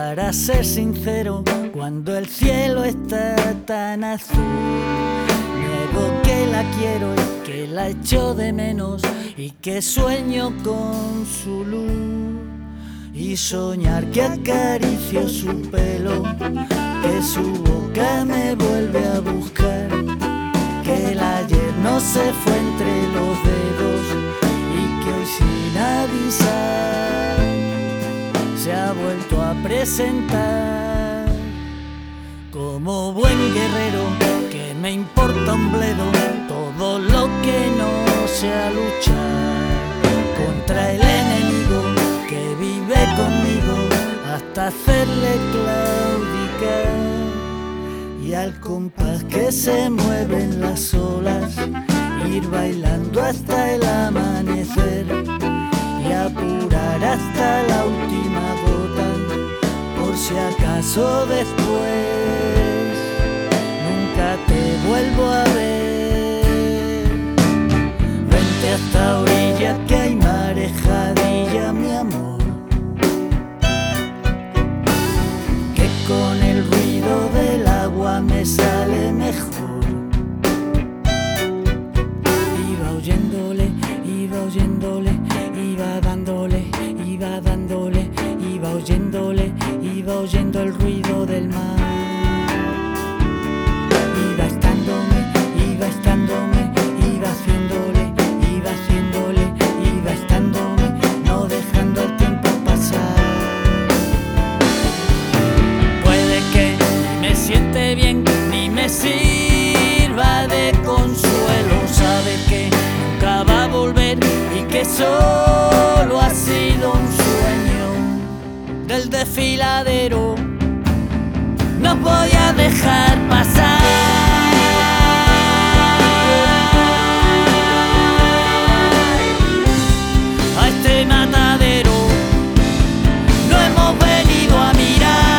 para ser sincero, cuando el cielo está tan azul. Niego que la quiero y que la echo de menos y que sueño con su luz. Y soñar que acaricio su pelo, que su boca me vuelve a buscar, que el ayer no se fue entre los dedos y que hoy sin avisar se ha vuelto a presentar. Como buen guerrero, que me importa un bledo todo lo que no sea luchar contra el enemigo que vive conmigo hasta hacerle claudicar. Y al compás que se mueven las olas, ir bailando hasta el amanecer y apurar hasta la última gota, por si acaso después nunca te vuelvo a ver. Vente hasta orilla que hay marejadilla, mi amor, que con el ruido del agua me sale mejor. Iba oyéndole, iba oyéndole, iba dándole, iba dándole, iba oyéndole, iba oyendo el ruido del mar. Iba estándome, iba estándome, iba haciéndole, iba haciéndole, iba estándome, no dejando el tiempo pasar. Puede que ni me siente bien ni me sirva de consuelo, sabe que nunca va a volver y que solo ha sido un sueño del desfiladero. No voy a dejar pasar a este matadero. No hemos venido a mirar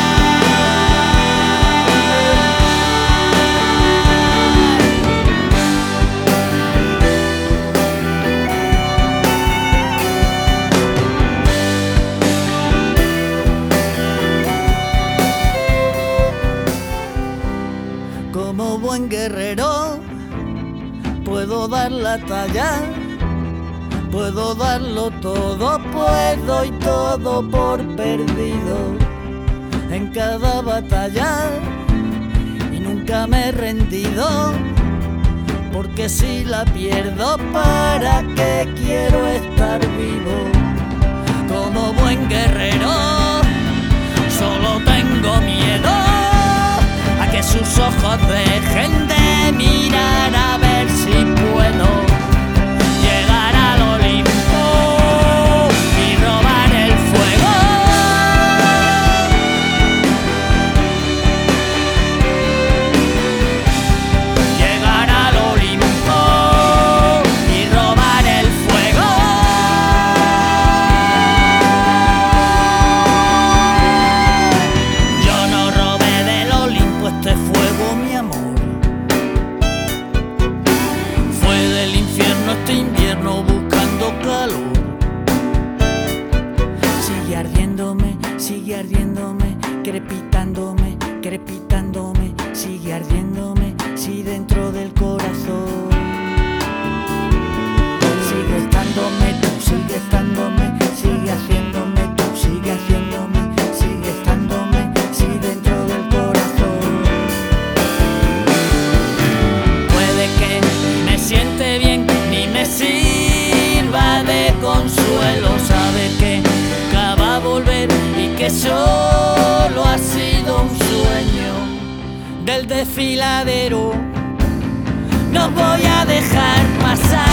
como buen guerrero. Puedo dar la talla, puedo darlo todo, puedo y todo por perdido en cada batalla, y nunca me he rendido, porque si la pierdo, ¿para qué quiero estar vivo? Como buen guerrero, solo tengo miedo a que sus ojos dejen de mirar, a ver si puedo llegar al Olimpo y robar el fuego. Llegar al Olimpo y robar el fuego. Yo no robé del Olimpo este fuego, mi amor. Fue del infierno este invierno buscando calor. Sigue ardiéndome, crepitándome, crepitándome, sigue ardiéndome, sí, dentro del corazón. Sigue estándome tú, sigue estándome, sigue haciéndome tú, sigue haciéndome, sigue estándome, sí, dentro del corazón. Puede que ni me siente bien ni me sirva de consuelo, sabe que nunca va a volver y que solo ha sido un sueño del desfiladero. No voy a dejar pasar